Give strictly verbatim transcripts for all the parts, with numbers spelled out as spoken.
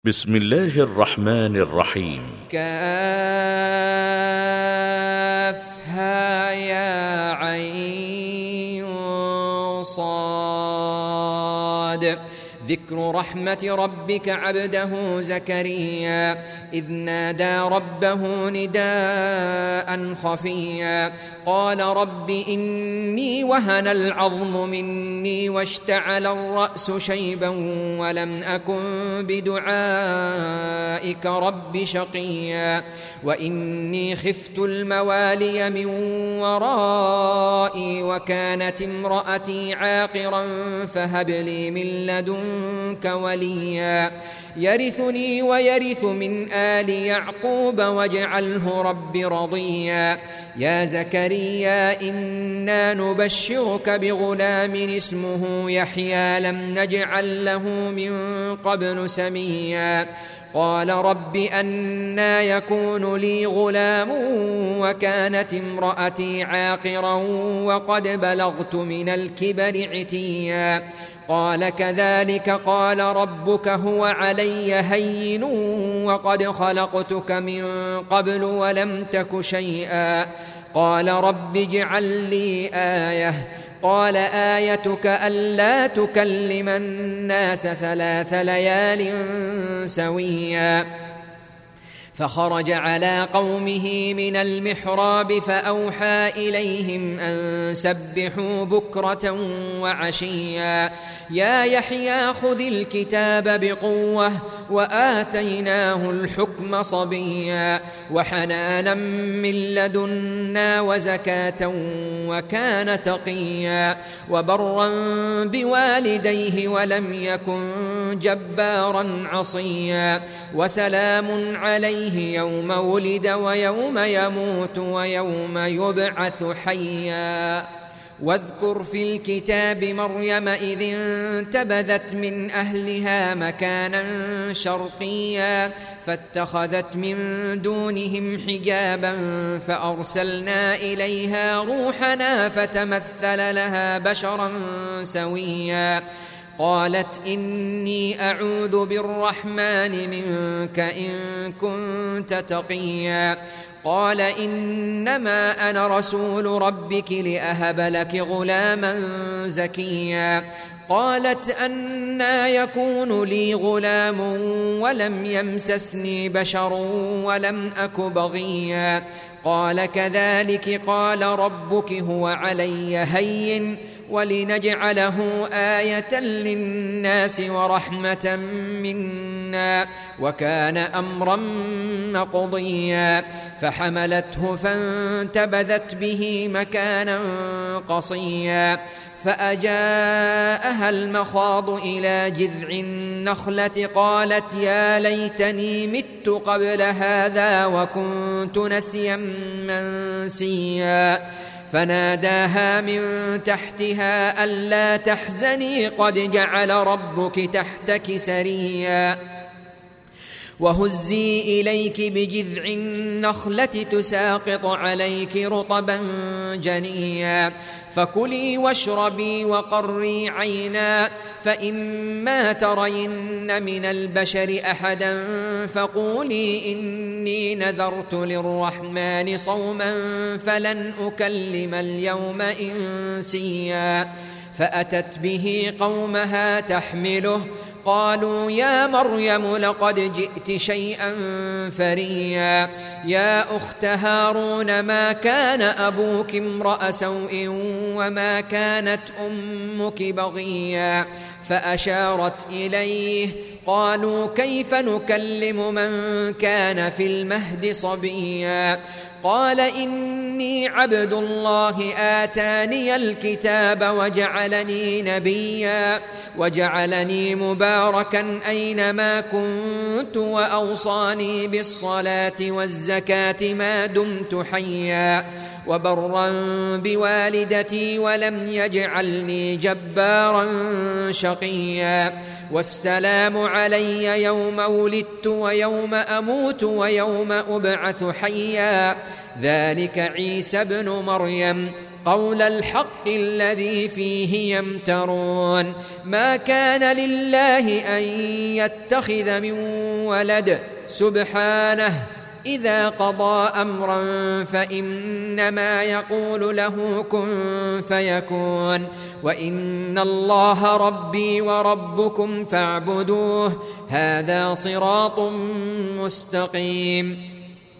بسم الله الرحمن الرحيم. كافها يا عين صاد. ذكر رحمة ربك عبده زكريا إذ نادى ربه نداء خفيا قال رب إني وهن العظم مني واشتعل الرأس شيبا ولم أكن بدعائك رب شقيا وإني خفت الموالي من ورائي وكانت امرأتي عاقرا فهب لي من لدنك وليا يرثني ويرث من آل يعقوب واجعله رب رضيا يا زكريا إنا نبشرك بغلام اسمه يحيى لم نجعل له من قبل سميا قال رب أنى يكون لي غلام وكانت امرأتي عاقرا وقد بلغت من الكبر عتيا قال كذلك قال ربك هو علي هين وقد خلقتك من قبل ولم تك شيئا قال رب اجعل لي آية قال آيتك ألا تكلم الناس ثلاث ليال سويا فخرج على قومه من المحراب فأوحى إليهم أن سبحوا بكرة وعشيا يا يحيى خذ الكتاب بقوة وآتيناه الحكم صبيا وحنانا من لدنا وزكاة وكان تقيا وبرا بوالديه ولم يكن جبارا عصيا وسلام عليه يوم ولد ويوم يموت ويوم يبعث حيا واذكر في الكتاب مريم إذ انتبذت من أهلها مكانا شرقيا فاتخذت من دونهم حجابا فأرسلنا إليها روحنا فتمثل لها بشرا سويا قالت إني أعوذ بالرحمن منك إن كنت تقيا قال إنما أنا رسول ربك لأهب لك غلاما زكيا قالت أنى يكون لي غلام ولم يمسسني بشر ولم أك بغيا قال كذلك قال ربك هو علي هين ولنجعله آية للناس ورحمة منا وكان أمرا مقضيا فحملته فانتبذت به مكانا قصيا فأجاءها المخاض إلى جذع النخلة قالت يا ليتني مت قبل هذا وكنت نسيا منسيا فناداها من تحتها ألا تحزني قد جعل ربك تحتك سريا وهزي إليك بجذع النخلة تساقط عليك رطبا جنيا فكلي واشربي وقري عينا فإما ترين من البشر أحدا فقولي إني نذرت للرحمن صوما فلن أكلم اليوم إنسيا فأتت به قومها تحمله قالوا يا مريم لقد جئت شيئا فريا يا أخت هارون ما كان أبوك امرأ سوء وما كانت أمك بغيا فأشارت إليه قالوا كيف نكلم من كان في المهد صبيا قال إني عبد الله آتاني الكتاب وجعلني نبيا وجعلني مباركا أينما كنت وأوصاني بالصلاة والزكاة ما دمت حيا وبرا بوالدتي ولم يجعلني جبارا شقيا والسلام علي يوم ولدت ويوم أموت ويوم أبعث حيا ذلك عيسى ابن مريم قول الحق الذي فيه يمترون ما كان لله أن يتخذ من ولد سبحانه إذا قضى أمرا فإنما يقول له كن فيكون وإن الله ربي وربكم فاعبدوه هذا صراط مستقيم.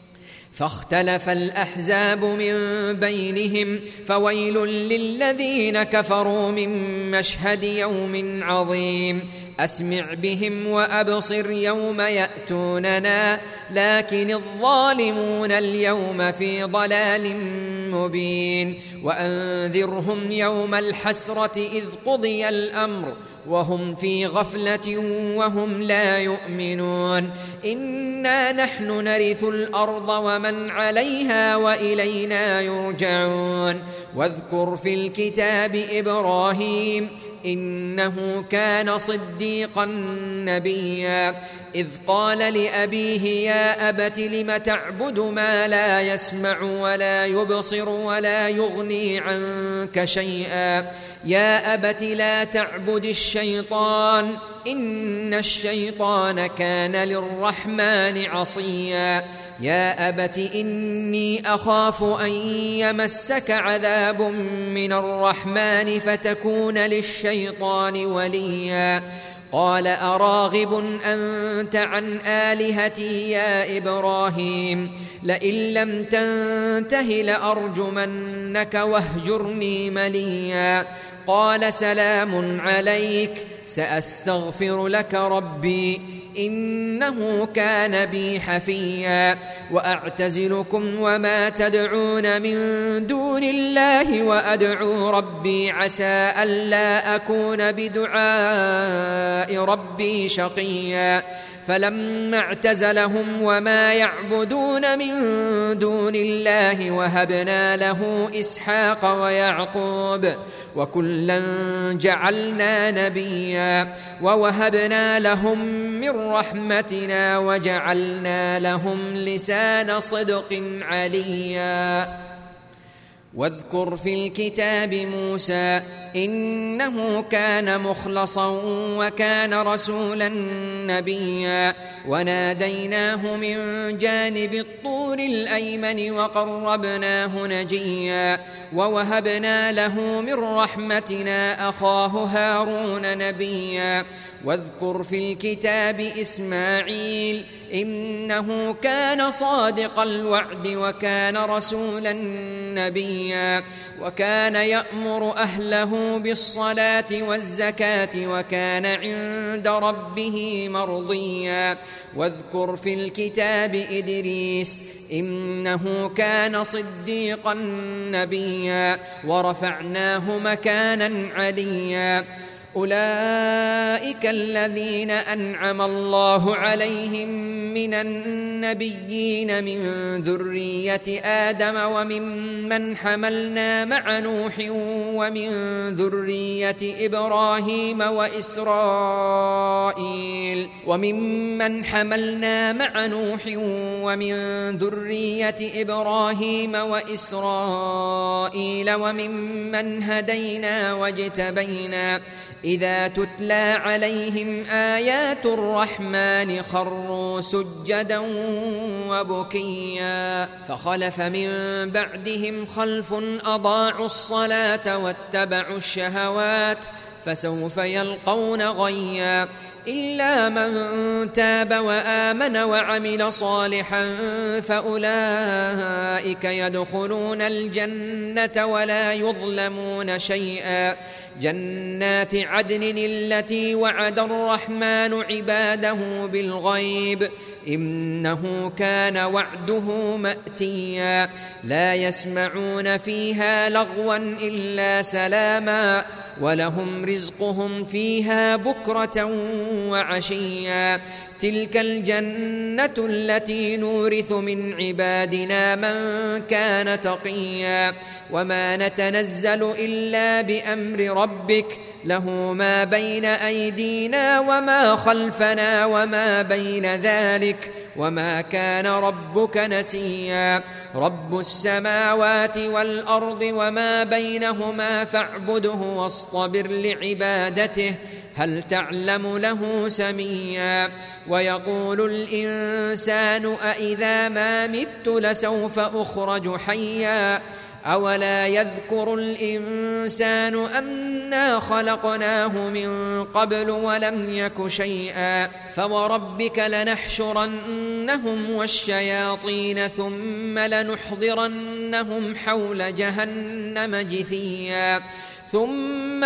فاختلف الأحزاب من بينهم فويل للذين كفروا من مشهد يوم عظيم أسمع بهم وأبصر يوم يأتوننا لكن الظالمون اليوم في ضلال مبين وأنذرهم يوم الحسرة إذ قضي الأمر وهم في غفلة وهم لا يؤمنون إنا نحن نرث الأرض ومن عليها وإلينا يرجعون واذكر في الكتاب إبراهيم إنه كان صديقا نبيا إذ قال لأبيه يا أبت لم تعبد ما لا يسمع ولا يبصر ولا يغني عنك شيئا يا أبت لا تعبد الشيطان إن الشيطان كان للرحمن عصيا يا أبت إني أخاف أن يمسك عذاب من الرحمن فتكون للشيطان وليا قال أراغب أنت عن آلهتي يا إبراهيم لئن لم تنته لأرجمنك واهجرني مليا قال سلام عليك سأستغفر لك ربي إنه كان بي حفيا وأعتزلكم وما تدعون من دون الله وأدعو ربي عسى ألا أكون بدعاء ربي شقيا فلما اعتزلهم وما يعبدون من دون الله وهبنا له إسحاق ويعقوب وكلا جعلنا نبيا ووهبنا لهم من رحمتنا وجعلنا لهم لسان صدق عليا واذكر في الكتاب موسى إنه كان مخلصا وكان رسولا نبيا وناديناه من جانب الطور الأيمن وقربناه نجيا ووهبنا له من رحمتنا أخاه هارون نبيا واذكر في الكتاب إسماعيل إنه كان صادق الوعد وكان رسولا نبيا وكان يأمر أهله بالصلاة والزكاة وكان عند ربه مرضيا واذكر في الكتاب إدريس إنه كان صديقا نبيا ورفعناه مكانا عليا أولئك الذين أنعم الله عليهم من النبيين من ذرية آدم وممن حملنا مع نوح ومن ذرية إبراهيم وإسرائيل وممن حملنا مع نوح ومن ذرية إبراهيم وإسرائيل وممن هدينا واجتبينا إذا تتلى عليهم آيات الرحمن خروا سجدا وبكيا فخلف من بعدهم خلف أضاعوا الصلاة واتبعوا الشهوات فسوف يلقون غيا إلا من تاب وآمن وعمل صالحا فأولئك يدخلون الجنة ولا يظلمون شيئا جنات عدن التي وعد الرحمن عباده بالغيب إنه كان وعده مأتيا لا يسمعون فيها لغوا إلا سلاما ولهم رزقهم فيها بكرة وعشيا تلك الجنة التي نورث من عبادنا من كان تقيا وما نتنزل إلا بأمر ربك له ما بين أيدينا وما خلفنا وما بين ذلك وما كان ربك نسيا رب السماوات والأرض وما بينهما فاعبده واصطبر لعبادته هل تعلم له سميا ويقول الإنسان أإذا ما مت لسوف أخرج حيا أولا يذكر الإنسان أنا خلقناه من قبل ولم يك شيئا فوربك لنحشرنهم والشياطين ثم لنحضرنهم حول جهنم جثيا ثم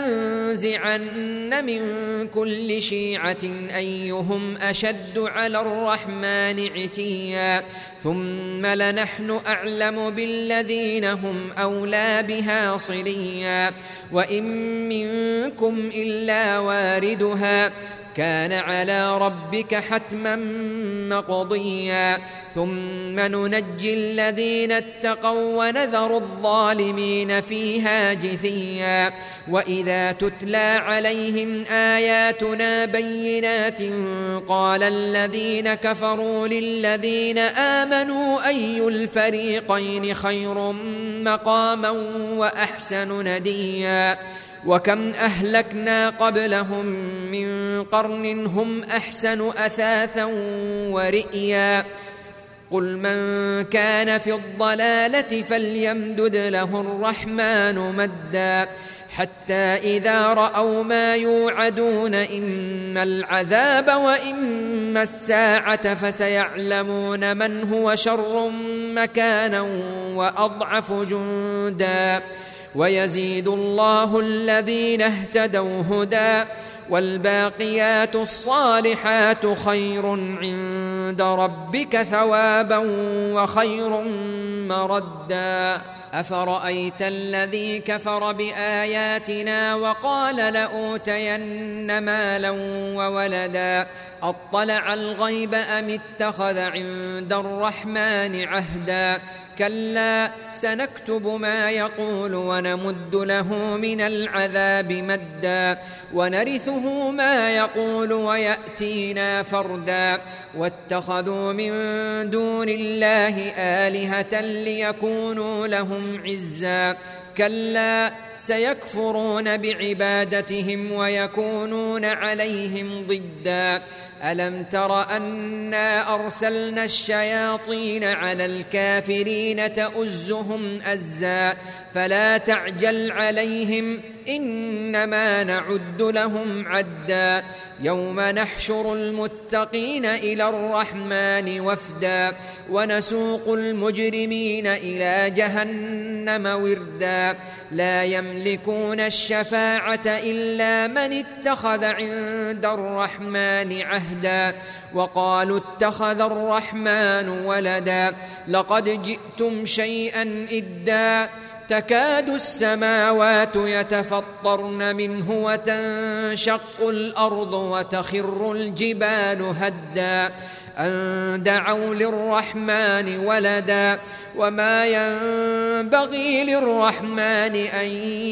لننزعن من كل شيعة أيهم أشد على الرحمن عتيا ثم لنحن أعلم بالذين هم أولى بها صليا وإن منكم إلا واردها كان على ربك حتما مقضيا ثم ننجي الذين اتقوا ونذر الظالمين فيها جثيا وإذا تتلى عليهم آياتنا بينات قال الذين كفروا للذين آمنوا أي الفريقين خير مقاما وأحسن نديا وكم أهلكنا قبلهم من قرن هم أحسن أثاثا ورئيا قل من كان في الضلالة فليمدد له الرحمن مدا حتى إذا رأوا ما يوعدون إما العذاب وإما الساعة فسيعلمون من هو شر مكانا وأضعف جندا ويزيد الله الذين اهتدوا هدى والباقيات الصالحات خير عند ربك ثوابا وخير مردا أفرأيت الذي كفر بآياتنا وقال لأوتين مالا وولدا أطلع الغيب أم اتخذ عند الرحمن عهدا كلا سنكتب ما يقول ونمد له من العذاب مدا ونرثه ما يقول ويأتينا فردا واتخذوا من دون الله آلهة ليكونوا لهم عزا كلا سيكفرون بعبادتهم ويكونون عليهم ضدا ألم تر أنا أرسلنا الشياطين على الكافرين تؤزهم أزا فلا تعجل عليهم إنما نعد لهم عدا يوم نحشر المتقين إلى الرحمن وفدا ونسوق المجرمين إلى جهنم وردا لا يملكون الشفاعة إلا من اتخذ عند الرحمن عهدا وقالوا اتخذ الرحمن ولدا لقد جئتم شيئا إدا تكاد السماوات يتفطرن منه وتنشق الأرض وتخر الجبال هدا أن دعوا للرحمن ولدا وما ينبغي للرحمن أن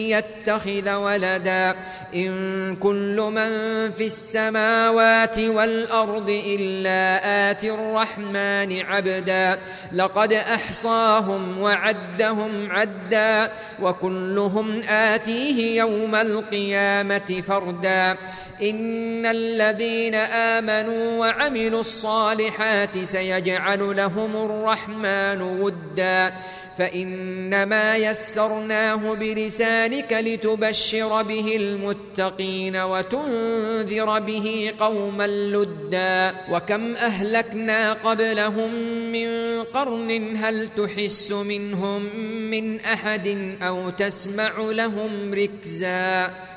يتخذ ولدا إن كل من في السماوات والأرض إلا آتي الرحمن عبدا لقد أحصاهم وعدهم عدا وكلهم آتيه يوم القيامة فردا إن الذين آمنوا وعملوا الصالحات سيجعل لهم الرحمن ودا فإنما يسرناه بلسانك لتبشر به المتقين وتنذر به قوما لدا وكم أهلكنا قبلهم من قرن هل تحس منهم من أحد أو تسمع لهم ركزا